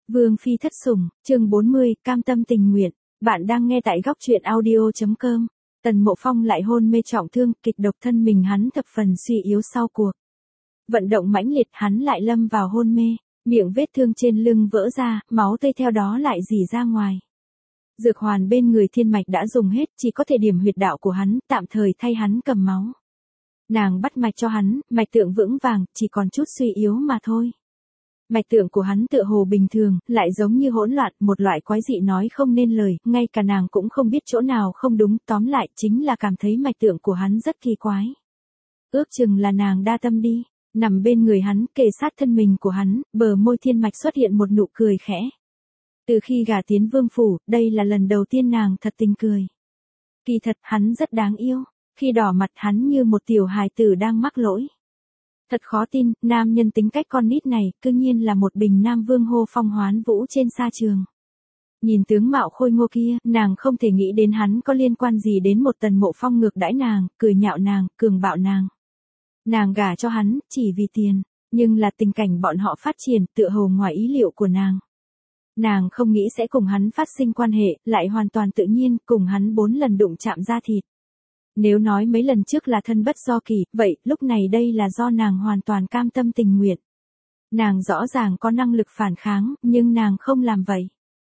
Vương phi thất sủng, chương 40, cam tâm tình nguyện. Bạn đang nghe tại góc truyện audio.com. Tần Mộ Phong lại hôn mê trọng thương, kịch độc thân mình hắn thập phần suy yếu sau cuộc vận động mãnh liệt, hắn lại lâm vào hôn mê, miệng vết thương trên lưng vỡ ra, máu tươi theo đó lại rỉ ra ngoài. Dược hoàn bên người Thiên Mạch đã dùng hết, chỉ có thể điểm huyệt đạo của hắn, tạm thời thay hắn cầm máu. Nàng bắt mạch cho hắn, mạch tượng vững vàng, chỉ còn chút suy yếu mà thôi. Mạch tượng của hắn tựa hồ bình thường, lại giống như hỗn loạn, một loại quái dị nói không nên lời, ngay cả nàng cũng không biết chỗ nào không đúng, tóm lại chính là cảm thấy mạch tượng của hắn rất kỳ quái. Ước chừng là nàng đa tâm đi, nằm bên người hắn, kề sát thân mình của hắn, bờ môi Thiên Mạch xuất hiện một nụ cười khẽ. Từ khi gả tiến vương phủ, đây là lần đầu tiên nàng thật tình cười. Kỳ thật, hắn rất đáng yêu, khi đỏ mặt hắn như một tiểu hài tử đang mắc lỗi. Thật khó tin, nam nhân tính cách con nít này, cư nhiên là một bình nam vương hô phong hoán vũ trên sa trường. Nhìn tướng mạo khôi ngô kia, nàng không thể nghĩ đến hắn có liên quan gì đến một Tần Mộ Phong ngược đãi nàng, cười nhạo nàng, cường bạo nàng. Nàng gả cho hắn, chỉ vì tiền, nhưng là tình cảnh bọn họ phát triển, tựa hồ ngoài ý liệu của nàng. Nàng không nghĩ sẽ cùng hắn phát sinh quan hệ, lại hoàn toàn tự nhiên, cùng hắn 4 lần đụng chạm da thịt. Nếu nói mấy lần trước là thân bất do kỳ, vậy lúc này đây là do nàng hoàn toàn cam tâm tình nguyện. Nàng rõ ràng có năng lực phản kháng, nhưng nàng không làm vậy.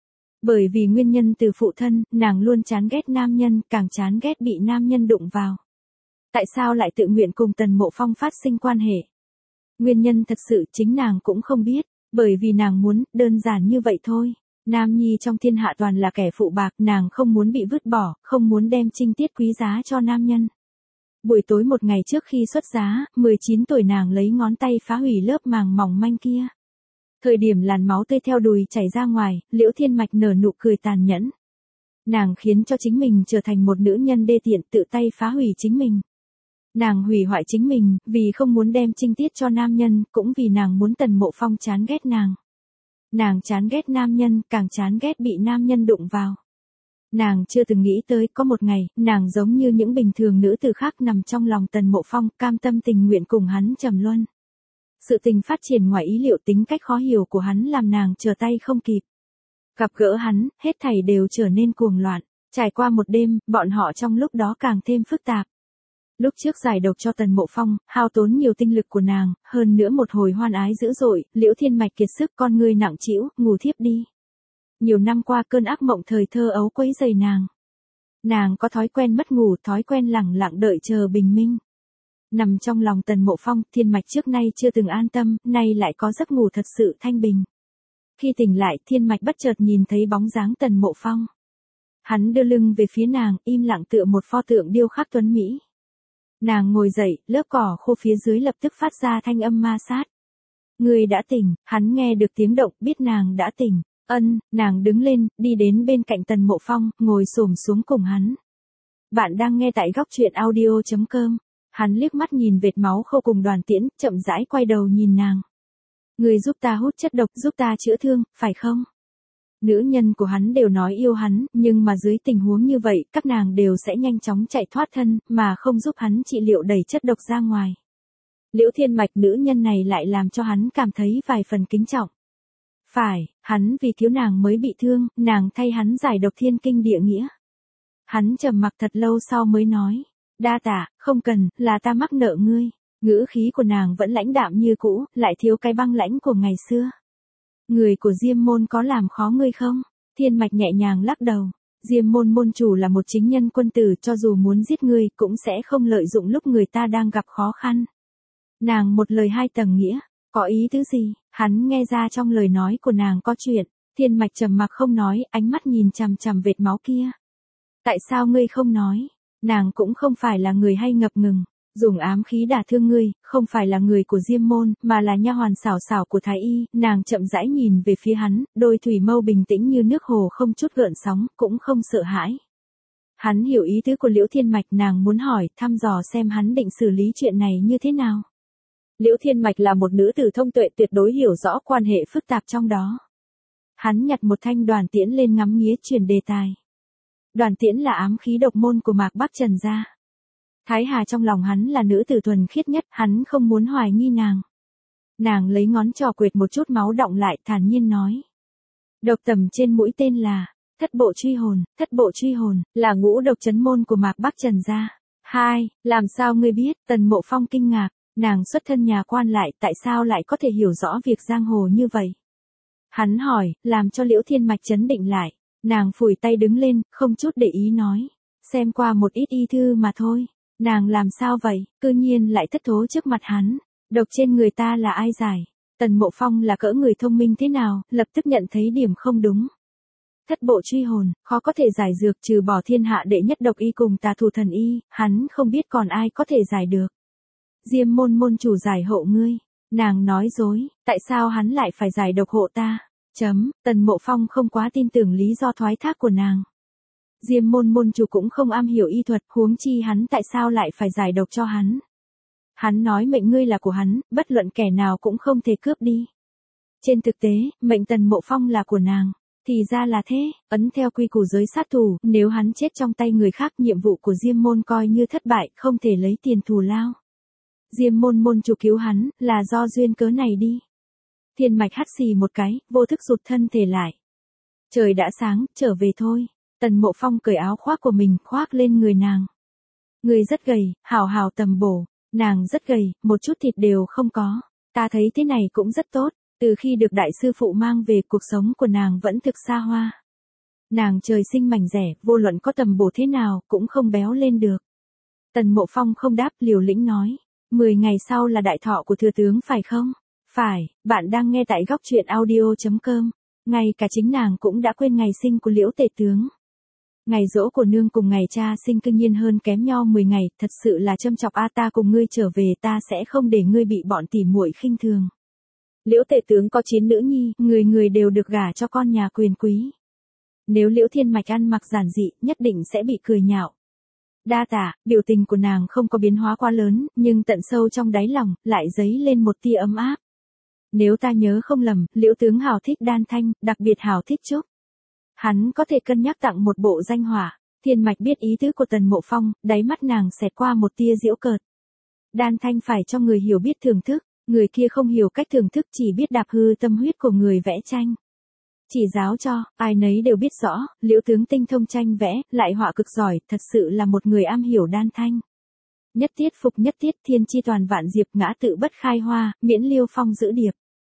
Bởi vì nguyên nhân từ phụ thân, nàng luôn chán ghét nam nhân, càng chán ghét bị nam nhân đụng vào. Tại sao lại tự nguyện cùng Tần Mộ Phong phát sinh quan hệ? Nguyên nhân thật sự chính nàng cũng không biết, bởi vì nàng muốn, đơn giản như vậy thôi. Nam nhi trong thiên hạ toàn là kẻ phụ bạc, nàng không muốn bị vứt bỏ, không muốn đem trinh tiết quý giá cho nam nhân. Buổi tối một ngày trước khi xuất giá, 19 tuổi nàng lấy ngón tay phá hủy lớp màng mỏng manh kia. Thời điểm làn máu tươi theo đùi chảy ra ngoài, Liễu Thiên Mạch nở nụ cười tàn nhẫn. Nàng khiến cho chính mình trở thành một nữ nhân đê tiện, tự tay phá hủy chính mình. Nàng hủy hoại chính mình, vì không muốn đem trinh tiết cho nam nhân, cũng vì nàng muốn Tần Mộ Phong chán ghét nàng. Nàng chán ghét nam nhân, càng chán ghét bị nam nhân đụng vào. Nàng chưa từng nghĩ tới có một ngày, nàng giống như những bình thường nữ tử khác nằm trong lòng Tần Mộ Phong, cam tâm tình nguyện cùng hắn trầm luân. Sự tình phát triển ngoài ý liệu, tính cách khó hiểu của hắn làm nàng trở tay không kịp. Gặp gỡ hắn, hết thảy đều trở nên cuồng loạn. Trải qua một đêm, bọn họ trong lúc đó càng thêm phức tạp. Lúc trước giải độc cho Tần Mộ Phong, hao tốn nhiều tinh lực của nàng, hơn nữa một hồi hoan ái dữ dội, Liễu Thiên Mạch kiệt sức, con ngươi nặng trĩu, ngủ thiếp đi. Nhiều năm qua cơn ác mộng thời thơ ấu quấy rầy nàng. Nàng có thói quen mất ngủ, thói quen lẳng lặng đợi chờ bình minh. Nằm trong lòng Tần Mộ Phong, Thiên Mạch trước nay chưa từng an tâm, nay lại có giấc ngủ thật sự thanh bình. Khi tỉnh lại, Thiên Mạch bất chợt nhìn thấy bóng dáng Tần Mộ Phong. Hắn đưa lưng về phía nàng, im lặng tựa một pho tượng điêu khắc tuấn mỹ. Nàng ngồi dậy, lớp cỏ khô phía dưới lập tức phát ra thanh âm ma sát. Người đã tỉnh, hắn nghe được tiếng động, biết nàng đã tỉnh. Nàng đứng lên, đi đến bên cạnh Tần Mộ Phong, ngồi xổm xuống cùng hắn. Bạn đang nghe tại góc truyện audio.com. Hắn liếc mắt nhìn vệt máu khô cùng Đoàn Tiễn, chậm rãi quay đầu nhìn nàng. Người giúp ta hút chất độc, giúp ta chữa thương, phải không? Nữ nhân của hắn đều nói yêu hắn, nhưng mà dưới tình huống như vậy, các nàng đều sẽ nhanh chóng chạy thoát thân, mà không giúp hắn trị liệu đẩy chất độc ra ngoài. Liễu Thiên Mạch, nữ nhân này lại làm cho hắn cảm thấy vài phần kính trọng. Phải, hắn vì cứu nàng mới bị thương, nàng thay hắn giải độc thiên kinh địa nghĩa. Hắn trầm mặc thật lâu sau mới nói, đa tạ, không cần, là ta mắc nợ ngươi. Ngữ khí của nàng vẫn lãnh đạm như cũ, lại thiếu cái băng lãnh của ngày xưa. Người của Diêm môn có làm khó ngươi không? Thiên Mạch nhẹ nhàng lắc đầu. Diêm môn môn chủ là một chính nhân quân tử, cho dù muốn giết ngươi, cũng sẽ không lợi dụng lúc người ta đang gặp khó khăn. Nàng một lời hai tầng nghĩa, có ý tứ gì? Hắn nghe ra trong lời nói của nàng có chuyện. Thiên Mạch trầm mặc không nói, ánh mắt nhìn chằm chằm vệt máu kia. Tại sao ngươi không nói? Nàng cũng không phải là người hay ngập ngừng. Dùng ám khí đả thương ngươi, không phải là người của Diêm môn, mà là nha hoàn xảo xảo của Thái y. Nàng chậm rãi nhìn về phía hắn, đôi thủy mâu bình tĩnh như nước hồ không chút gợn sóng, cũng không sợ hãi. Hắn hiểu ý tứ của Liễu Thiên Mạch, nàng muốn hỏi, thăm dò xem hắn định xử lý chuyện này như thế nào. Liễu Thiên Mạch là một nữ tử thông tuệ, tuyệt đối hiểu rõ quan hệ phức tạp trong đó. Hắn nhặt một thanh Đoàn Tiễn lên ngắm nghía, chuyển đề tài. Đoàn Tiễn là ám khí độc môn của Mạc Bắc Trần gia. Thái Hà trong lòng hắn là nữ tử thuần khiết nhất, hắn không muốn hoài nghi nàng. Nàng lấy ngón trỏ quệt một chút máu đọng lại, thản nhiên nói. Độc tầm trên mũi tên là Thất Bộ Truy Hồn. Thất Bộ Truy Hồn là ngũ độc chấn môn của Mạc Bắc Trần gia. Hai, làm sao ngươi biết? Tần Mộ Phong kinh ngạc, nàng xuất thân nhà quan lại, tại sao lại có thể hiểu rõ việc giang hồ như vậy? Hắn hỏi, làm cho Liễu Thiên Mạch chấn định lại. Nàng phủi tay đứng lên, không chút để ý nói, xem qua một ít y thư mà thôi. Nàng làm sao vậy, cư nhiên lại thất thố trước mặt hắn. Độc trên người ta là ai giải? Tần Mộ Phong là cỡ người thông minh thế nào, lập tức nhận thấy điểm không đúng. Thất Bộ Truy Hồn, khó có thể giải dược trừ bỏ thiên hạ đệ nhất độc y cùng Tà Thủ Thần Y, hắn không biết còn ai có thể giải được. Diêm môn môn chủ giải hộ ngươi. Nàng nói dối, tại sao hắn lại phải giải độc hộ ta? Tần Mộ Phong không quá tin tưởng lý do thoái thác của nàng. Diêm môn môn chủ cũng không am hiểu y thuật, huống chi hắn tại sao lại phải giải độc cho hắn. Hắn nói mệnh ngươi là của hắn, bất luận kẻ nào cũng không thể cướp đi. Trên thực tế, mệnh Tần Mộ Phong là của nàng. Thì ra là thế, ấn theo quy củ giới sát thủ, nếu hắn chết trong tay người khác nhiệm vụ của Diêm môn coi như thất bại, không thể lấy tiền thù lao. Diêm môn môn chủ cứu hắn, là do duyên cớ này đi. Thiên Mạch hắt xì một cái, vô thức rụt thân thể lại. Trời đã sáng, trở về thôi. Tần Mộ Phong cởi áo khoác của mình, khoác lên người nàng. Người rất gầy, hào hào tầm bổ. Nàng rất gầy, một chút thịt đều không có. Ta thấy thế này cũng rất tốt. Từ khi được đại sư phụ mang về, cuộc sống của nàng vẫn thực xa hoa. Nàng trời sinh mảnh rẻ, vô luận có tầm bổ thế nào, cũng không béo lên được. Tần Mộ Phong không đáp, liều lĩnh nói. 10 ngày sau là đại thọ của thừa tướng phải không? Phải, bạn đang nghe tại góc truyện audio.com. Ngay cả chính nàng cũng đã quên ngày sinh của Liễu Tể tướng. Ngày giỗ của nương cùng ngày cha sinh cương nhiên hơn kém nhau 10 ngày, thật sự là châm chọc a, ta cùng ngươi trở về, ta sẽ không để ngươi bị bọn tỉ muội khinh thường. Liễu Tể tướng có 9 nữ nhi, người người đều được gả cho con nhà quyền quý. Nếu Liễu Thiên Mạch ăn mặc giản dị, nhất định sẽ bị cười nhạo. Đa tạ, biểu tình của nàng không có biến hóa quá lớn, nhưng tận sâu trong đáy lòng, lại dấy lên một tia ấm áp. Nếu ta nhớ không lầm, Liễu tướng hảo thích Đan Thanh, đặc biệt hảo thích Trúc. Hắn có thể cân nhắc tặng một bộ danh họa. Thiên Mạch biết ý tứ của Tần Mộ Phong, đáy mắt nàng xẹt qua một tia giễu cợt. Đan Thanh phải cho người hiểu biết thưởng thức, người kia không hiểu cách thưởng thức, chỉ biết đạp hư tâm huyết của người vẽ tranh. Chỉ giáo cho, ai nấy đều biết rõ, Liễu tướng tinh thông tranh vẽ, lại họa cực giỏi, thật sự là một người am hiểu Đan Thanh. Nhất tiết phục nhất tiết, thiên chi toàn vạn diệp, ngã tự bất khai hoa, miễn liêu phong giữ điệp.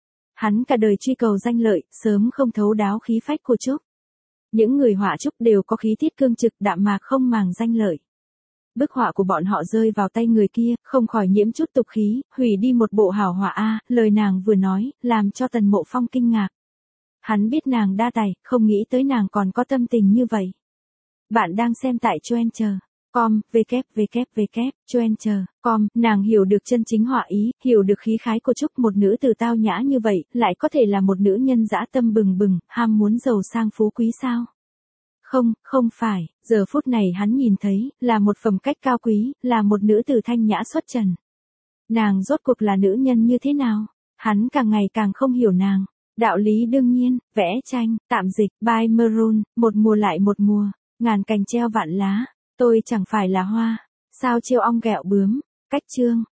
Hắn cả đời truy cầu danh lợi, sớm không thấu đáo khí phách của Trúc. Những người họa Trúc đều có khí tiết cương trực, đạm mạc không màng danh lợi. Bức họa của bọn họ rơi vào tay người kia, không khỏi nhiễm chút tục khí, hủy đi một bộ hảo họa a. Lời nàng vừa nói, làm cho Tần Mộ Phong kinh ngạc. Hắn biết nàng đa tài, không nghĩ tới nàng còn có tâm tình như vậy. Bạn đang xem tại Choencher.com, Choencher.com, nàng hiểu được chân chính họa ý, hiểu được khí khái của Trúc, một nữ tử tao nhã như vậy, lại có thể là một nữ nhân dã tâm bừng bừng, ham muốn giàu sang phú quý sao? Không phải, giờ phút này hắn nhìn thấy, là một phẩm cách cao quý, là một nữ tử thanh nhã xuất trần. Nàng rốt cuộc là nữ nhân như thế nào? Hắn càng ngày càng không hiểu nàng. Đạo lý đương nhiên, vẽ tranh, tạm dịch, by Maroon, một mùa lại một mùa, ngàn cành treo vạn lá, tôi chẳng phải là hoa, sao trêu ong ghẹo bướm, cách chương.